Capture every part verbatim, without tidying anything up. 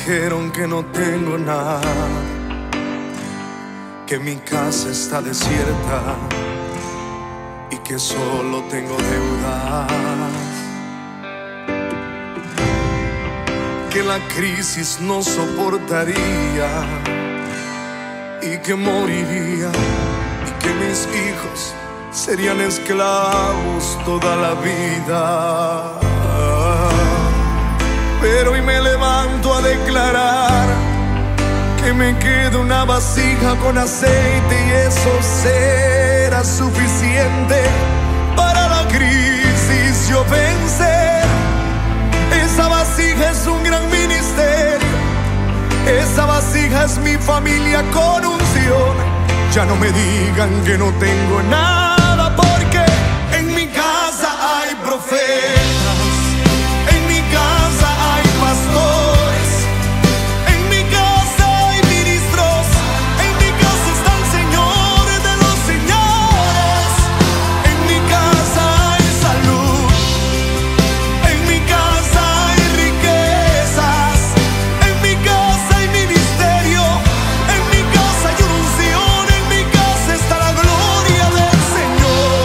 dijeron que no tengo nada, que mi casa está desierta y que solo tengo deudas, que la crisis no soportaría y que moriría y que mis hijos serían esclavos toda la vida. Pero hoy me levanto a declarar que me queda una vasija con aceite y eso será suficiente para la crisis yo vencer. Esa vasija es un gran ministerio, esa vasija es mi familia con unción. Ya no me digan que no tengo nada, porque en mi casa hay profetas, en mi casa hay pastores, en mi casa hay ministros, en mi casa está el Señor de los señores, en mi casa hay salud, en mi casa hay riquezas, en mi casa hay ministerio, en mi casa hay unción, en mi casa está la gloria del Señor.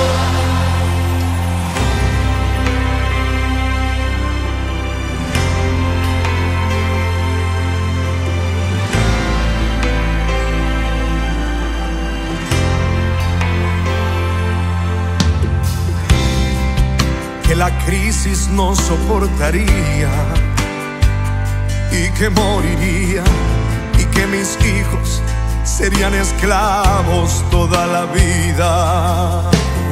Que la crisis no soportaría y que moriría y que mis hijos serían esclavos toda la vida.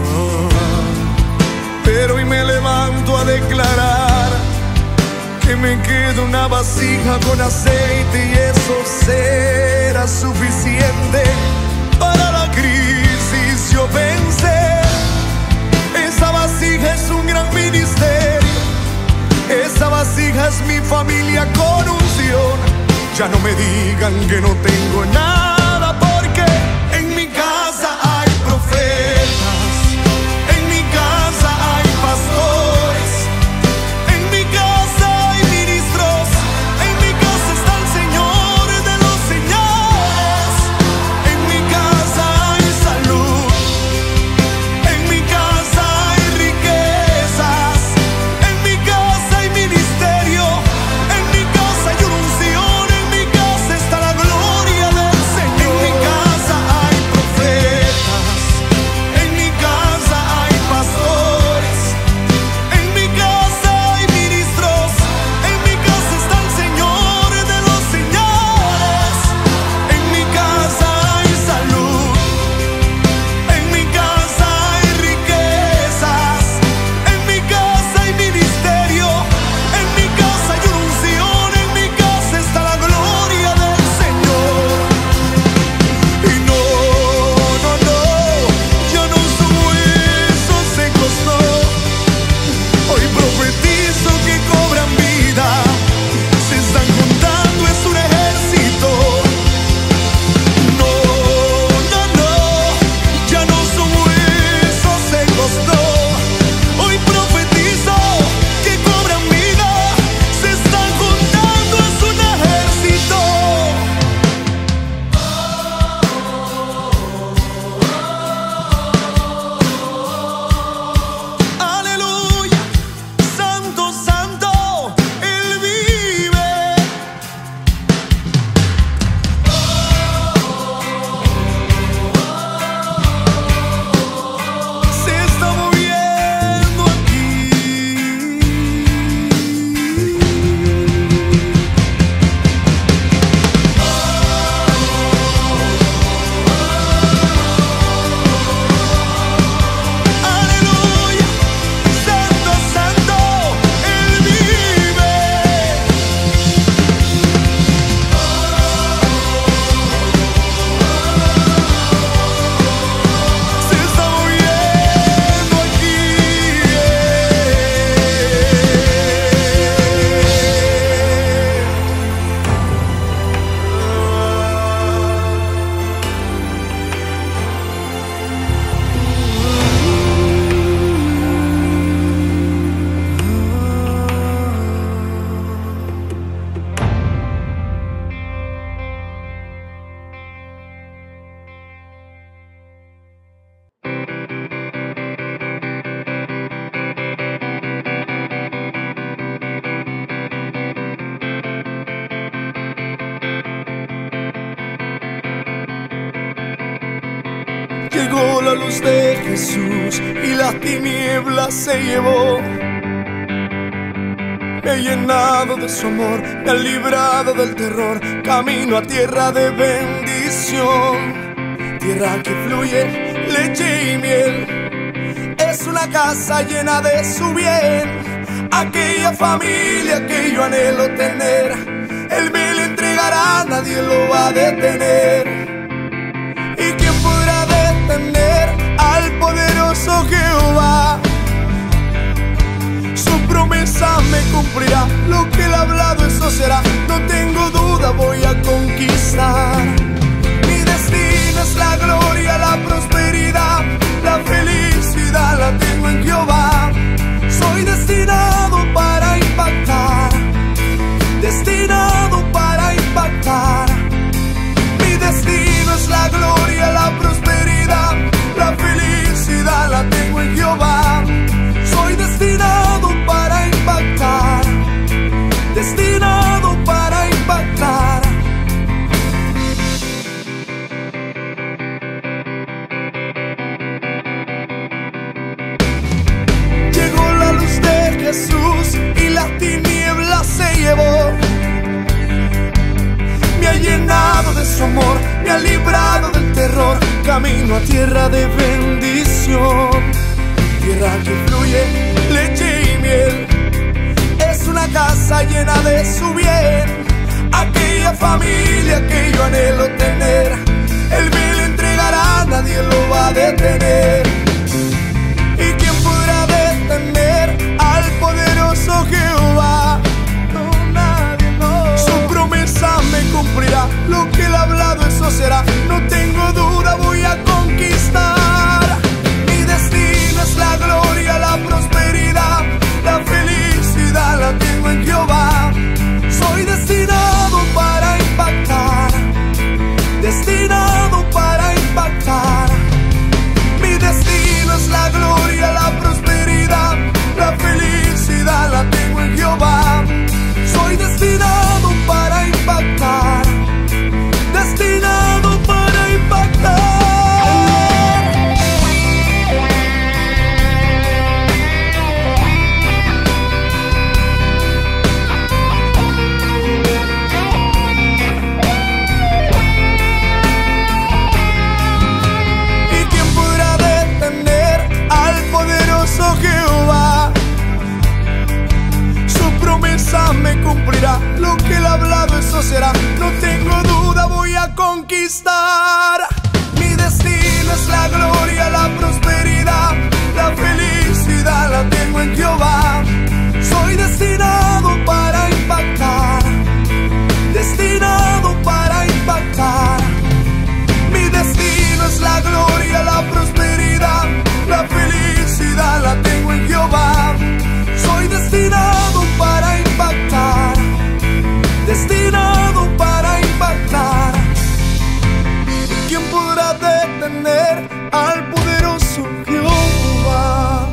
Pero hoy me levanto a declarar que me queda una vasija con aceite y eso será suficiente para la crisis yo vencer. Esa vasija es un gran ministerio, esa vasija es mi familia con unción. Ya no me digan que no tengo nada, porque en mi casa hay profetas, en mi casa hay pastores, en mi casa hay ministros, en mi casa está el Señor de los señores, en mi casa hay salud, en mi casa hay riquezas, en mi casa hay ministerio, en mi casa hay unción, en mi casa está la gloria del Señor. la luz de Jesús y las tinieblas se llevó. Me ha llenado de su amor, me ha librado del terror. Camino a tierra de bendición, tierra que fluye leche y miel. Es una casa llena de su bien, aquella familia que yo anhelo tener. Él me la entregará, nadie lo va a detener. ¿Y quién podrá detener al poderoso Jehová? Su promesa me cumplirá, lo que él ha hablado eso será. No tengo duda, voy a conquistar. Mi destino es la gloria, la prosperidad, la felicidad la tengo en Jehová. Soy destinado para impactar, destinado para impactar. Mi destino es la gloria, la prosperidad, la felicidad la tengo en Jehová. Soy destinado para impactar, destinado para impactar. Llegó la luz de Jesús y las tinieblas se llevó. Me ha llenado de su amor, me ha librado del terror. Camino a tierra de bendición, tierra que fluye leche y miel. Es una casa llena de su bien, aquella familia que yo anhelo tener. Él me la entregará, nadie lo va a detener. ¿Y quién podrá detener al poderoso Jehová? No, nadie, no. Su promesa me cumplirá, lo que él ha hablado eso será. No tengo duda, voy a conquistar. Mi destino es la gloria, la prosperidad, la felicidad la tengo en Jehová. Soy destinado para impactar, destinado para impactar. Mi destino es la gloria, la prosperidad, la felicidad la tengo en Jehová. Soy destinado para impactar, destinado para impactar. Jehová, su promesa me cumplirá, lo que él ha hablado eso será. No tengo duda, voy a conquistar. Mi destino es la gloria, la prosperidad, la felicidad la tengo en Jehová. Soy destinado para impactar, destinado para impactar. Mi destino es la gloria, la prosperidad, la felicidad la tengo en Jehová. Soy destinado para impactar, destinado para impactar. ¿Quién podrá detener al poderoso Jehová?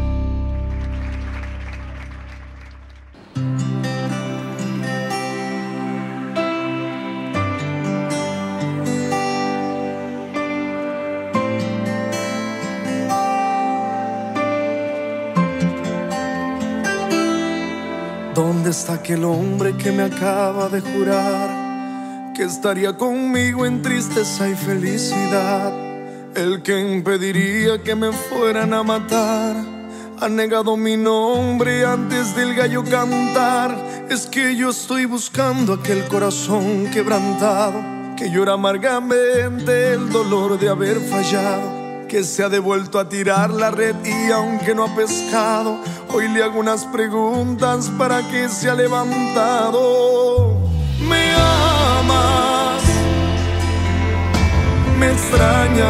¿Dónde está aquel hombre que me acaba de jurar que estaría conmigo en tristeza y felicidad? El que impediría que me fueran a matar ha negado mi nombre antes del gallo cantar. Es que yo estoy buscando aquel corazón quebrantado que llora amargamente el dolor de haber fallado, que se ha devuelto a tirar la red y aunque no ha pescado, hoy le hago unas preguntas para que se ha levantado. ¿Me amas? ¿Me extrañas?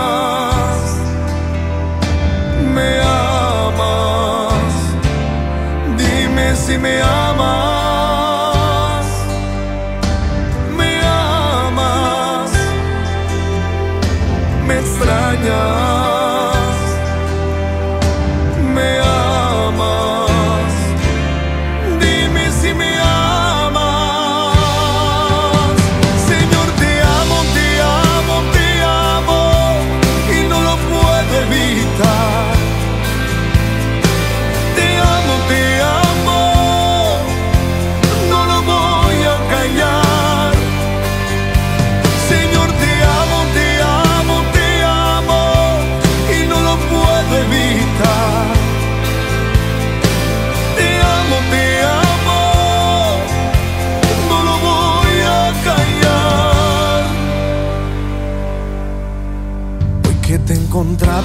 ¿Me amas? Dime si me amas. ¿Me amas? ¿Me extrañas? Señor, te amo, te amo, te amo y no lo puedo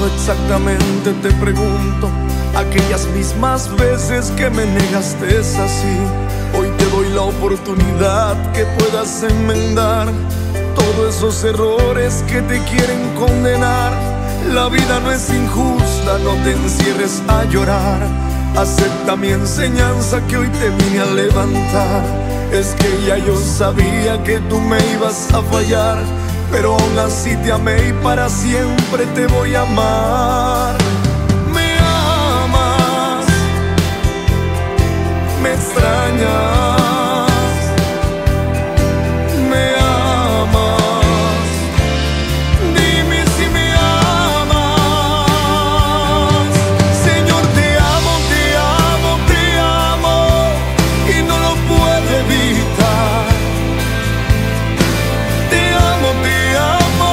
exactamente, te pregunto, aquellas mismas veces que me negaste es así. Hoy te doy la oportunidad que puedas enmendar todos esos errores que te quieren condenar. La vida no es injusta, no te encierres a llorar. Acepta mi enseñanza que hoy te vine a levantar. Es que ya yo sabía que tú me ibas a fallar, pero aún así te amé y para siempre te voy a amar. Me amas, me extrañas, me amas. Dime si me amas. Señor, te amo, te amo, te amo y no lo puedo evitar. Te amo, te amo,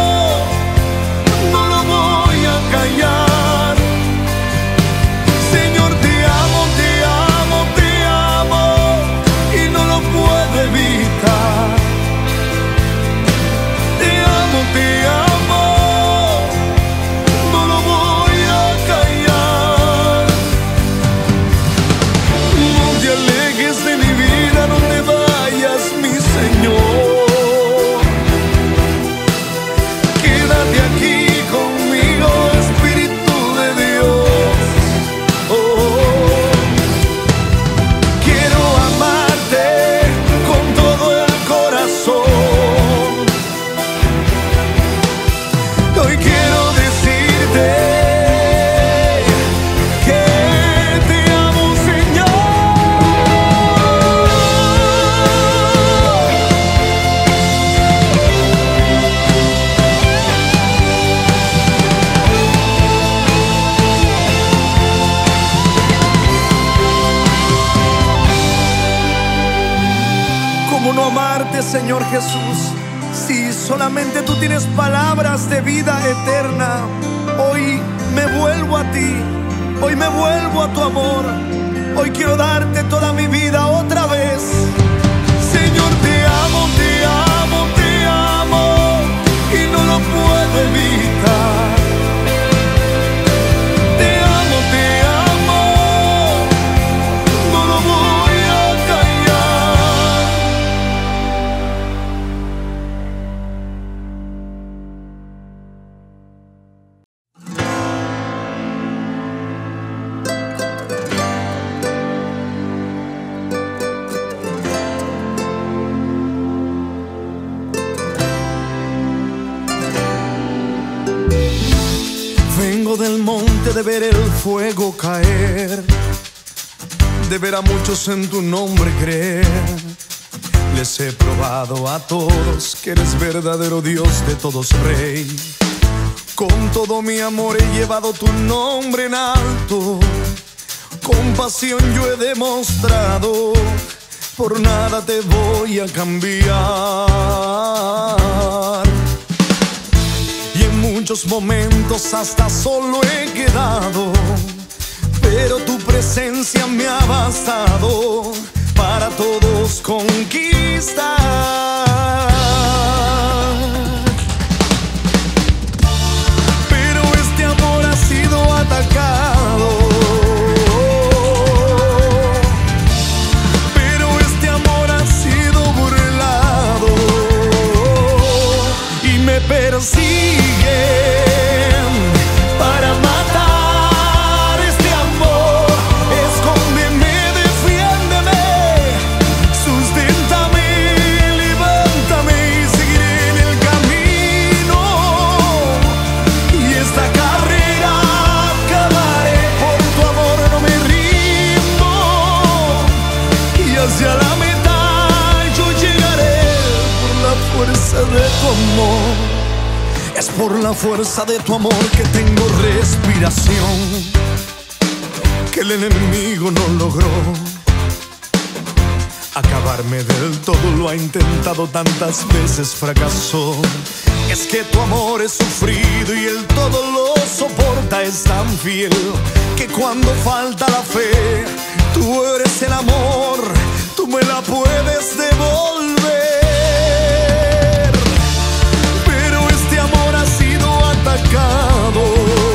no lo voy a callar. Señor, te amo, te amo, te amo y no lo puedo evitar. Te amo, te amo, no lo voy a callar. No te alejes de mi vida, no te vayas, mi Señor. Quédate aquí conmigo, Espíritu de Dios. Oh, quiero amarte con todo el corazón. Hoy quiero decirte que te amo, Señor. ¿Cómo no amarte, Señor Jesús, si solamente tú tienes palabras de vida eterna? Hoy me vuelvo a ti, hoy me vuelvo a tu amor. Hoy quiero darte toda mi vida otra vez. Señor, te amo, te amo, te amo y no lo puedo evitar. Te amo, te amo, no lo voy a callar. Vengo del monte de ver el fuego caer, de ver a muchos en tu nombre creer. Les he probado a todos que eres verdadero Dios de todos, Rey. Con todo mi amor he llevado tu nombre en alto. Con pasión yo he demostrado, por nada te voy a cambiar. Y en muchos momentos hasta solo he quedado, pero tu presencia me ha bastado para todos conquistar. Pero este amor ha sido atacado, pero este amor ha sido burlado y me persigue para matar este amor. Escóndeme, defiéndeme, susténtame, levántame y seguiré en el camino. Y esta carrera acabaré, por tu amor no me rindo. Y hacia la meta yo llegaré por la fuerza de tu amor. Es por la fuerza de tu amor que tengo respiración, que el enemigo no logró acabarme del todo. Lo ha intentado tantas veces, fracasó. Es que tu amor es sufrido y el todo lo soporta. Es tan fiel que cuando falta la fe, tú eres el amor, tú me la puedes devolver. Pero este amor ha sido atacado,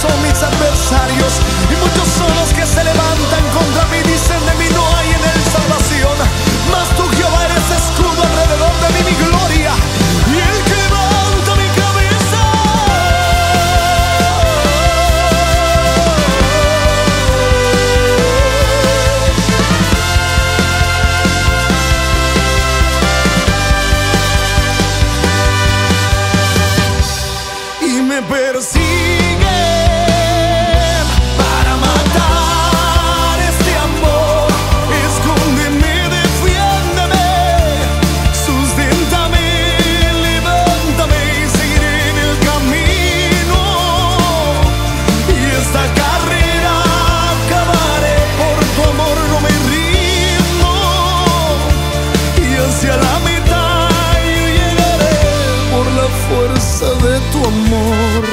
son mis adversarios y muchos son los que se levantan contra mí. Dicen de mí no hay en él salvación, mas tú, Jehová, eres escudo alrededor de mí, mi gloria y el que levanta mi cabeza. Y me persiguen para matar este amor. Escóndeme, defiéndeme, susténtame, levántame y seguiré en el camino. Y esta carrera acabaré, por tu amor no me rindo. Y hacia la meta yo llegaré por la fuerza de tu amor.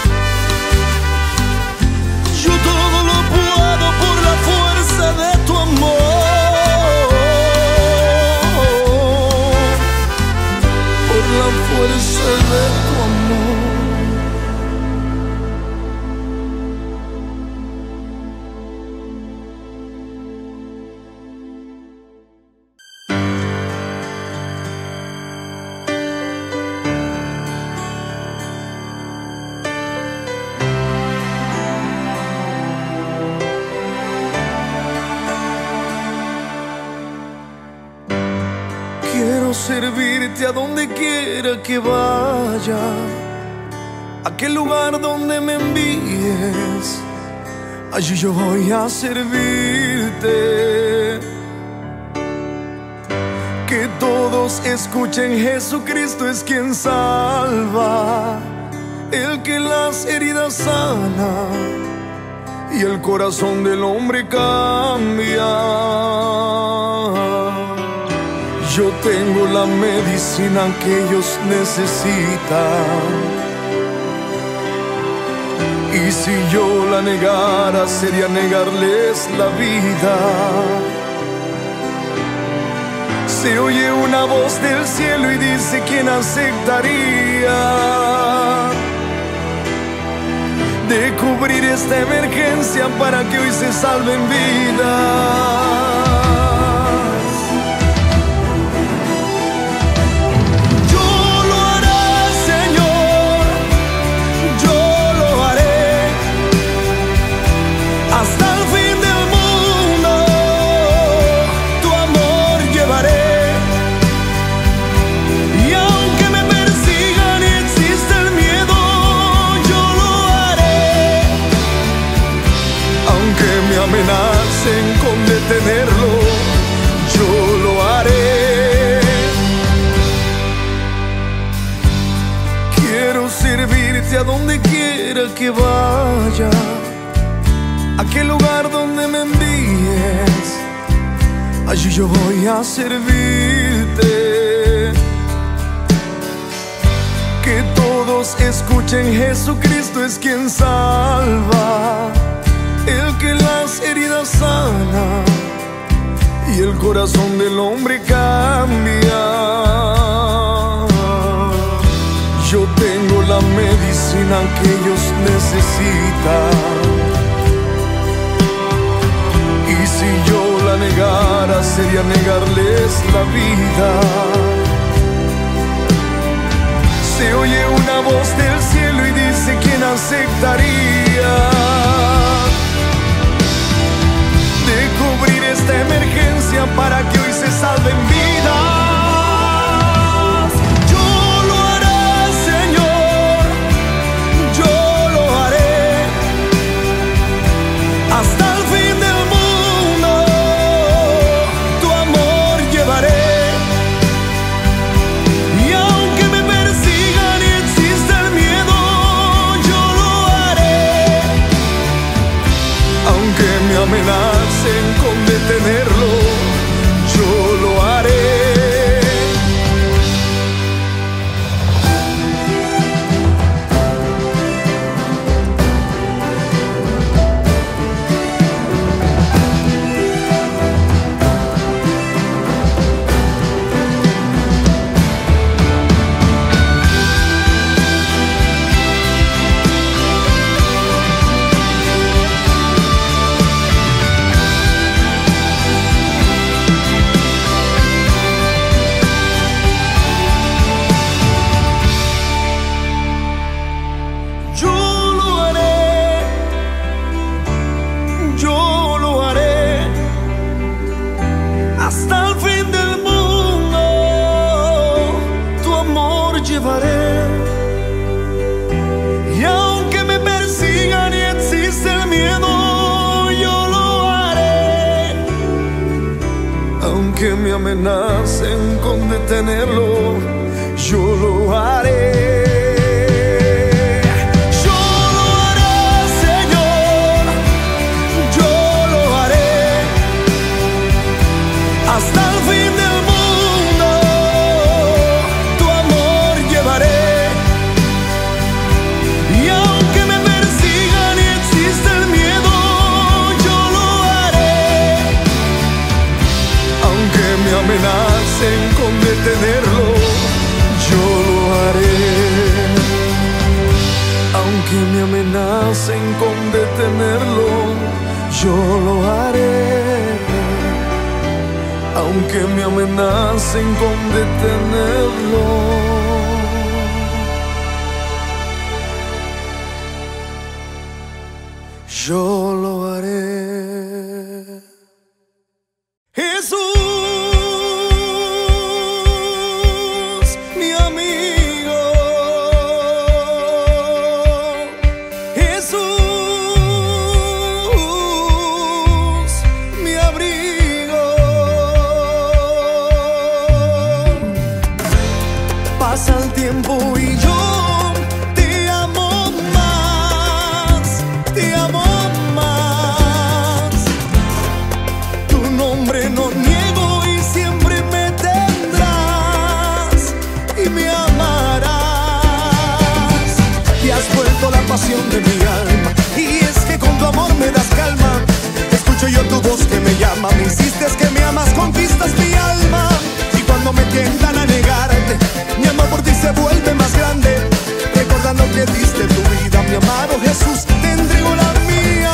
Yo todo lo puedo por la fuerza de tu amor. Por la fuerza de tu amor. Quiero servirte a donde quiera que vaya, aquel lugar donde me envíes, allí yo voy a servirte. Que todos escuchen, Jesucristo es quien salva, el que las heridas sana y el corazón del hombre cambia. Yo tengo la medicina que ellos necesitan, y si yo la negara sería negarles la vida. Se oye una voz del cielo y dice: ¿quién aceptaría de cubrir esta emergencia para que hoy se salven vidas? Amenacen con detenerlo, yo lo haré. Quiero servirte a donde quiera que vaya, aquel lugar donde me envíes, allí yo voy a servirte. Que todos escuchen, Jesucristo es quien salva, el que las heridas sana y el corazón del hombre cambia. Yo tengo la medicina que ellos necesitan, y si yo la negara sería negarles la vida. Se oye una voz del cielo y dice: ¿quién aceptaría de cubrir esta emergencia para que hoy se salven vidas? Yo lo haré, Señor, yo lo haré, hasta el fin del mundo tu amor llevaré. Y aunque me persigan y exista el miedo, yo lo haré. Aunque me amenacen con detenerlo, aunque me amenacen con detenerlo, yo lo haré. Hasta el fin del mundo, tu amor llevaré. Y aunque me persigan y exista el miedo, yo lo haré. Aunque me amenacen con detenerlo, yo lo haré. Aunque me amenacen con detenerlo, yo lo haré. Aunque me amenacen con detenerlo, yo lo haré. Jesús, mi amigo. Jesús, mi abrigo. Pasa el tiempo y yo te amo más, te amo más. Tu nombre no niego y siempre me tendrás y me amarás. Y has vuelto la pasión de mi alma, y es que con tu amor me das calma. Escucho yo tu voz que me llama, me insistes que me amas, conquistas mi alma. Y cuando me tientan a negarte, mi amor por ti se vuelve más grande. Recordando que diste tu vida, mi amado Jesús, te entrego la mía.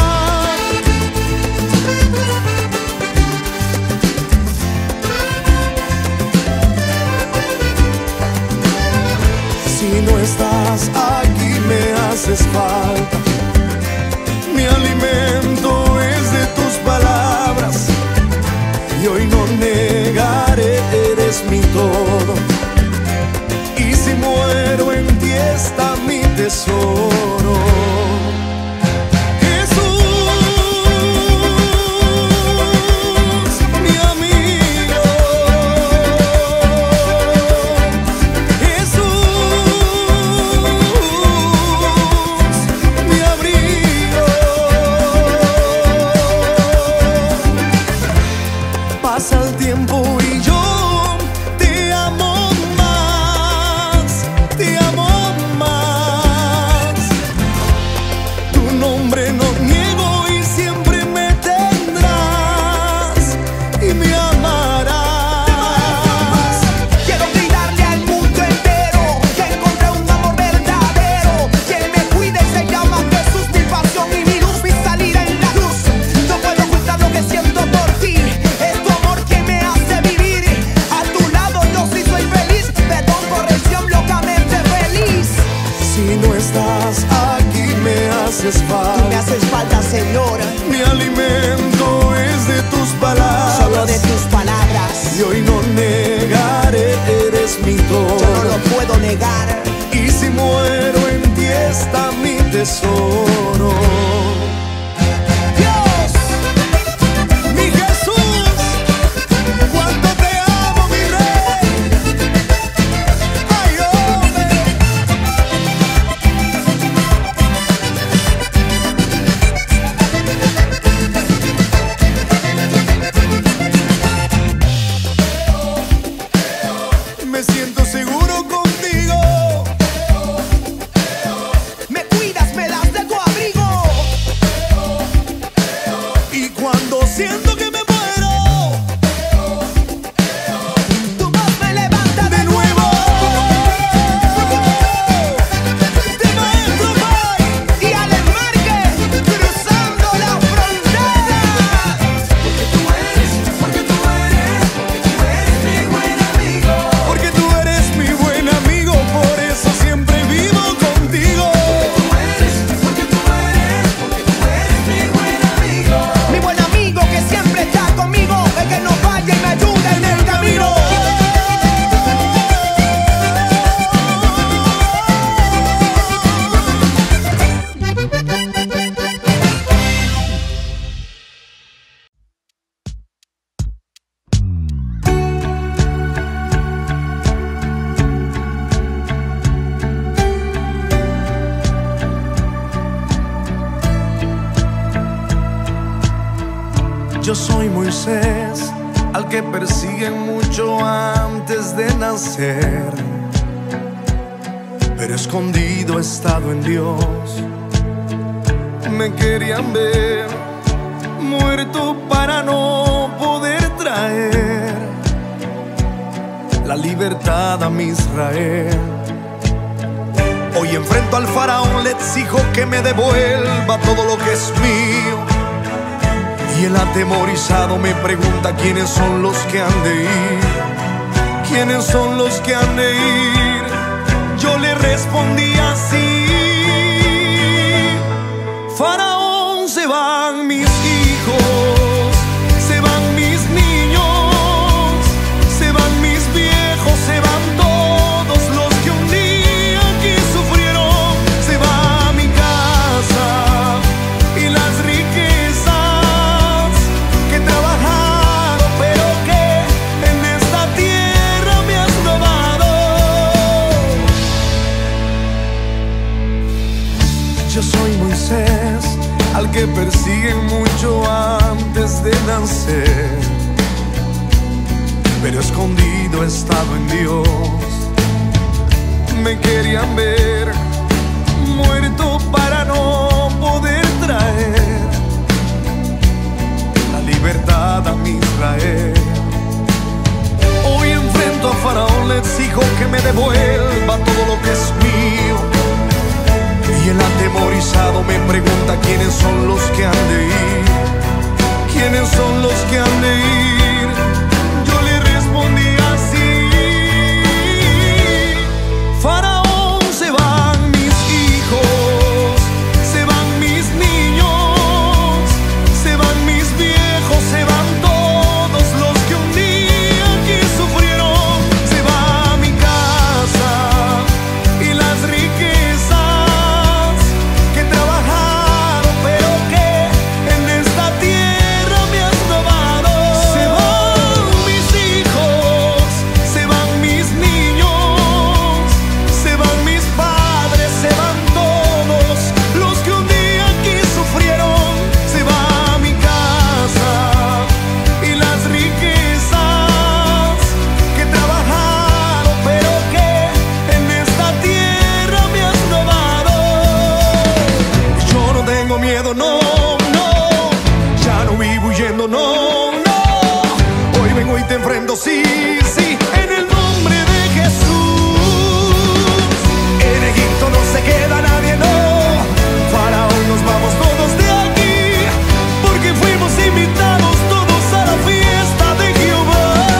Si no estás aquí me haces falta. Mi alimento es de tus palabras, y hoy no negaré, eres mi todo. Y si muero en ti está mi tesoro. Jesús, mi amigo. Jesús, mi abrigo. Pasa el tiempo y yo te amo más, te amo más. Tu nombre no niego y siempre me tendrás y me amarás. Quiero gritarle al mundo entero que encontré un amor verdadero. Quien me cuide se llama Jesús, mi pasión y mi luz, mi salida en la luz. No puedo ocultar lo que siento por ti, es tu amor que me hace vivir. A tu lado yo sí soy feliz, perdón, corrección, locamente feliz. Si no estás aquí me haces falta. Me haces falta, Señor, Mi alimento es de tus palabras, solo de tus palabras. y hoy no negaré, eres mi todo. Yo no lo puedo negar. Y si muero en ti está mi tesoro. Dios, Mi Jesús, cuánto te amo, mi Rey. Ay, hombre. Me siento seguro contigo. me cuidas, me das de tu abrigo. soy Moisés, al que persiguen mucho antes de nacer, pero escondido he estado en Dios. Me querían ver muerto para no poder traer la libertad a mi Israel. Hoy enfrento al faraón, le exijo que me devuelva todo lo que es mío. Y el atemorizado me pregunta quiénes son los que han de ir, quiénes son los que han de ir. Yo le respondí así: Faraón, se van mis hijos, se van mis niños, se van mis viejos, se van todos los que un día aquí sufrieron. Se va mi casa y las riquezas que he trabajado, pero que en esta tierra me has robado. Yo soy Moisés, al que persiguen mucho antes de nacer, pero escondido he estado en Dios. Me querían ver muerto para no poder traer la libertad a mi Israel. Hoy enfrento a Faraón, le exijo que me devuelva todo lo que es mío. Y el atemorizado me pregunta quiénes son los que han de ir, quiénes son los que han de ir. Yo le respondí así: Faraón, se van mis hijos, se van mis niños, se van mis viejos, se van todos los que un día aquí sufrieron. Se va mi casa y las riquezas que he trabajado, pero que en esta tierra me has robado. Se van mis hijos, se van mis niños, se van mis padres, se van todos los que un día aquí sufrieron. Se va mi casa y las riquezas que he trabajado, pero que en esta tierra me has robado. Yo no tengo miedo, no, no, ya no vivo huyendo, no, no. Hoy vengo y te enfrento, sí, sí, en el nombre de Jesús. En Egipto no se queda nadie, no. Faraón, nos vamos todos de aquí, porque fuimos invitados todos a la fiesta de Jehová.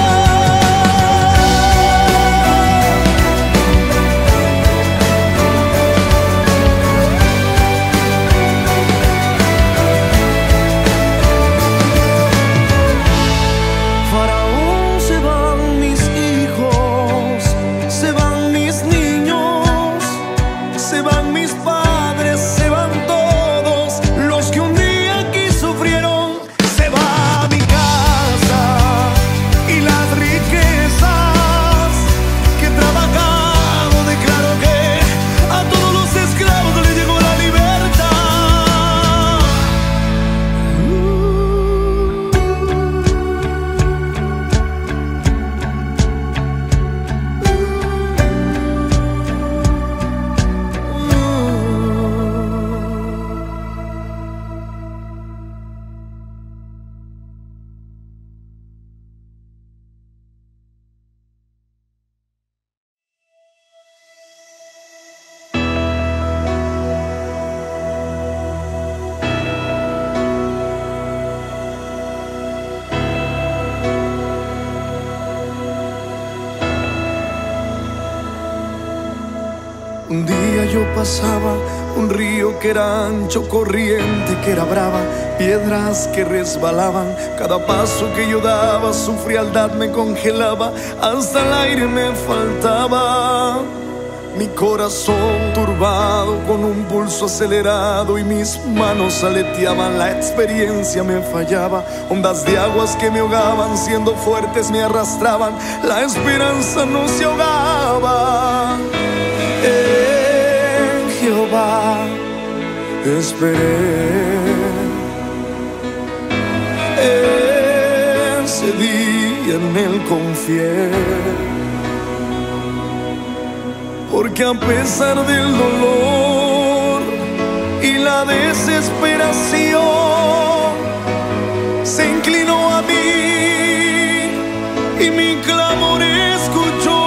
Faraón, se van mis hijos, se van mis niños, se van mis padres, se van todos los que un día aquí sufrieron. Se va mi casa y las riquezas que he trabajado. Declaro que a todos los esclavos les llegó la libertad. Un día yo pasaba un río que era ancho, corriente que era brava, piedras que resbalaban. Cada paso que yo daba su frialdad me congelaba, hasta el aire me faltaba. Mi corazón turbado con un pulso acelerado y mis manos aleteaban. La experiencia me fallaba, ondas de aguas que me ahogaban, siendo fuertes me arrastraban. La esperanza no se ahogaba. En Jehová esperé. En en Él confié. Porque a pesar del dolor y la desesperación, se inclinó a mí y mi clamor escuchó.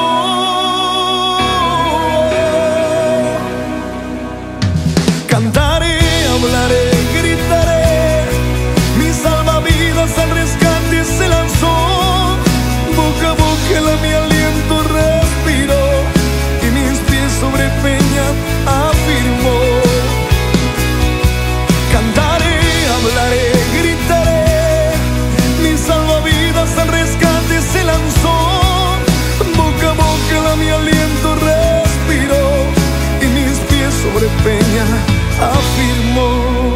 Cantaré, hablaré, gritaré, mi salvavidas al rescate se lanzó. Boca a boca la mi aliento respiró y mis pies sobre peña afirmó. Cantaré, hablaré, gritaré, mi salvavidas al rescate se lanzó. Boca a boca la mi aliento respiró y mis pies sobre peña afirmó.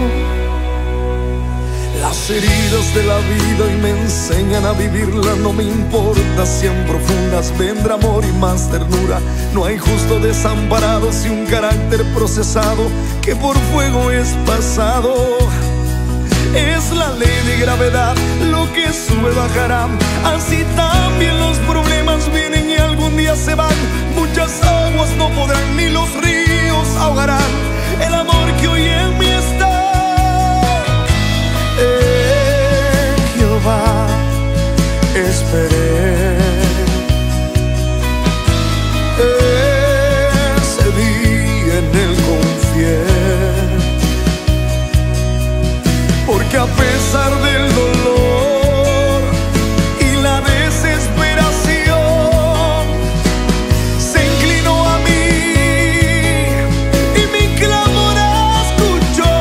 Las heridas de la vida hoy me enseñan a vivirla. No me importa si en profundas vendrá amor y más ternura. No hay justo desamparado si un carácter procesado que por fuego es pasado. Es la ley de gravedad, lo que sube bajará. Así también los problemas vienen y algún día se van. Muchas aguas no podrán ni los ríos ahogarán el amor que hoy en mí está. En Jehová esperé, ese día en Él confié. Porque a pesar del dolor y la desesperación, se inclinó a mí y mi clamor escuchó.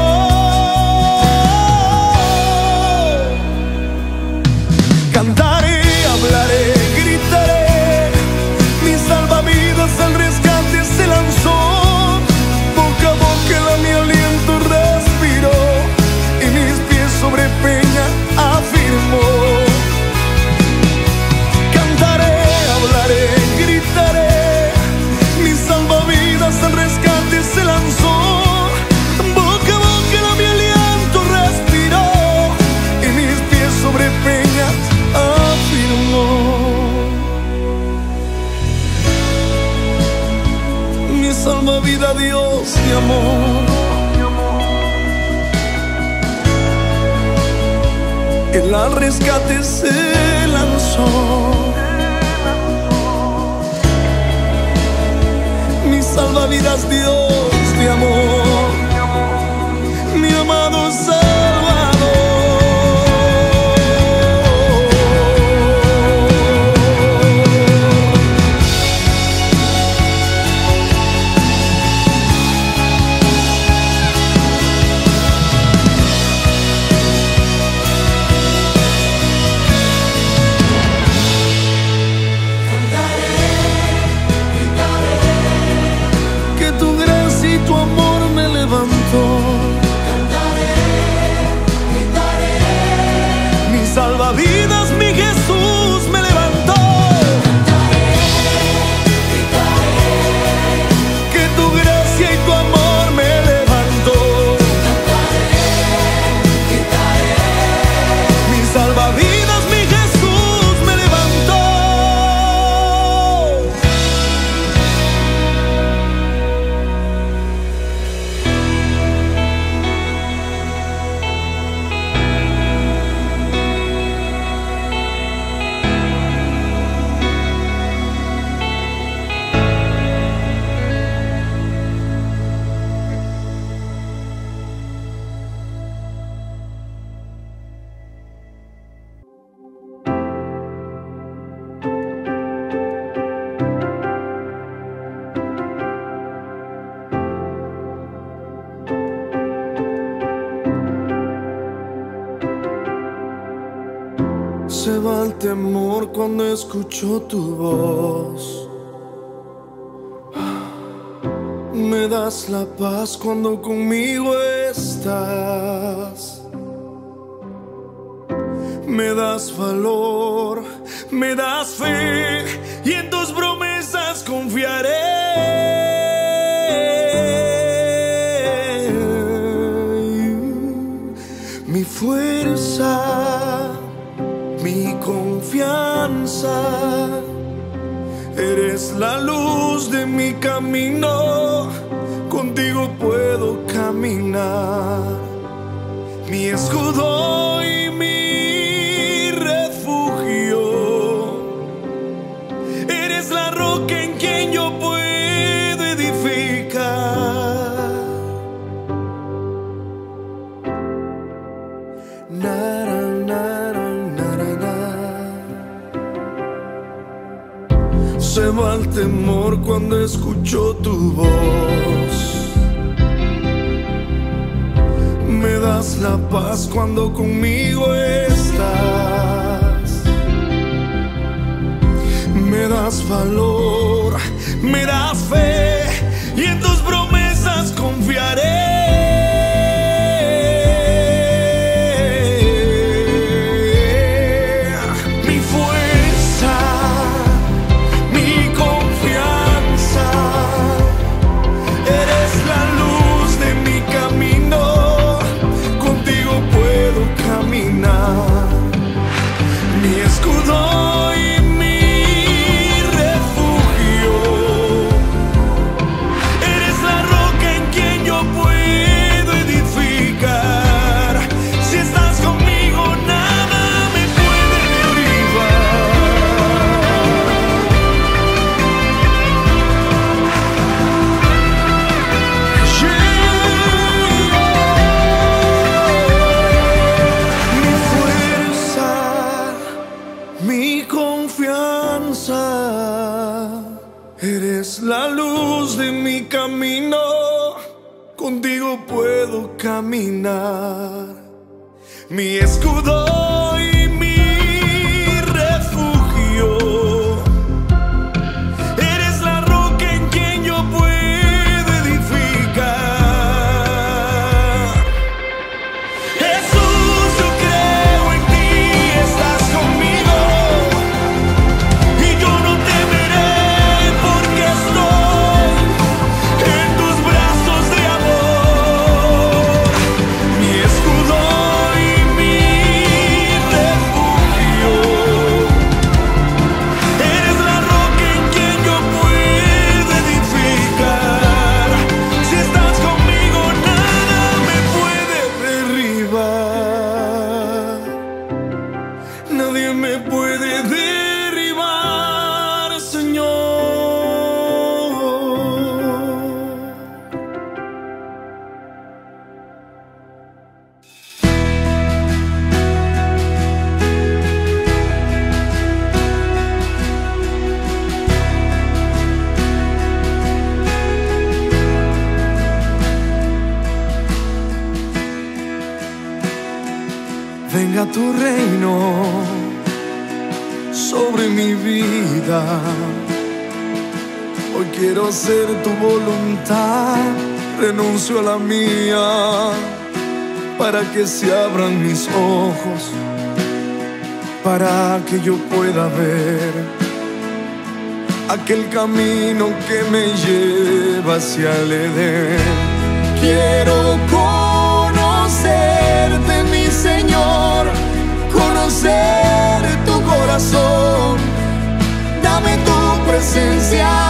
Cantaré, hablaré, gritaré, mi salvavidas al rescate se lanzó. Boca a boca la mi aliento respiró y mis pies sobre peña afirmó. Cantaré, hablaré, gritaré, mi salvavidas al rescate se lanzó. Boca a boca la mi aliento respiró y mis pies sobre peña afirmó. Mi salvavidas, Dios de amor, Él al rescate se lanzó. Mi salvavidas, Dios de amor, mi amado Salvador. Salvavidas, mi Jesús me levantó. Que tu gracia y tu amor me levantó. Mi salvavidas, mi Jesús me levantó. Se va el temor cuando escucho tu voz. Me das la paz cuando conmigo estás. Me das valor, me das fe y en tus promesas confiaré. Mi fuerza, mi confianza Eres la luz de mi camino, contigo puedo caminar. Mi escudo y mi refugio. Eres la roca en quien yo puedo edificar. Nara, nara, nara, nara. Se va el temor cuando escucho tu voz. Me das la paz cuando conmigo estás. Me das valor, me das fe, y en tus promesas confiaré. Mi fuerza, mi confianza, eres la luz de mi camino, contigo puedo caminar. Mi escudo y mi refugio, eres la roca en quien yo puedo edificar. Si estás conmigo nada me puede derribar. Mi fuerza, mi confianza, eres la luz de mi camino, contigo puedo caminar. Mi escudo y mi refugio, eres la roca en quien yo puedo edificar. Jesús, yo creo en ti, estás conmigo, y yo no temeré porque estoy en tus brazos de amor. Mi escudo y mi refugio, eres la roca en quien yo puedo edificar. Si estás conmigo nada me puede derribar. Nadie me puede derribar, Señor. Venga tu reino sobre mi vida. Hoy quiero hacer tu voluntad, renuncio a la mía, para que se abran mis ojos, para que yo pueda ver aquel camino que me lleva hacia el Edén. Quiero conocerte, mi Señor, conocer tu corazón. Dame tu presencia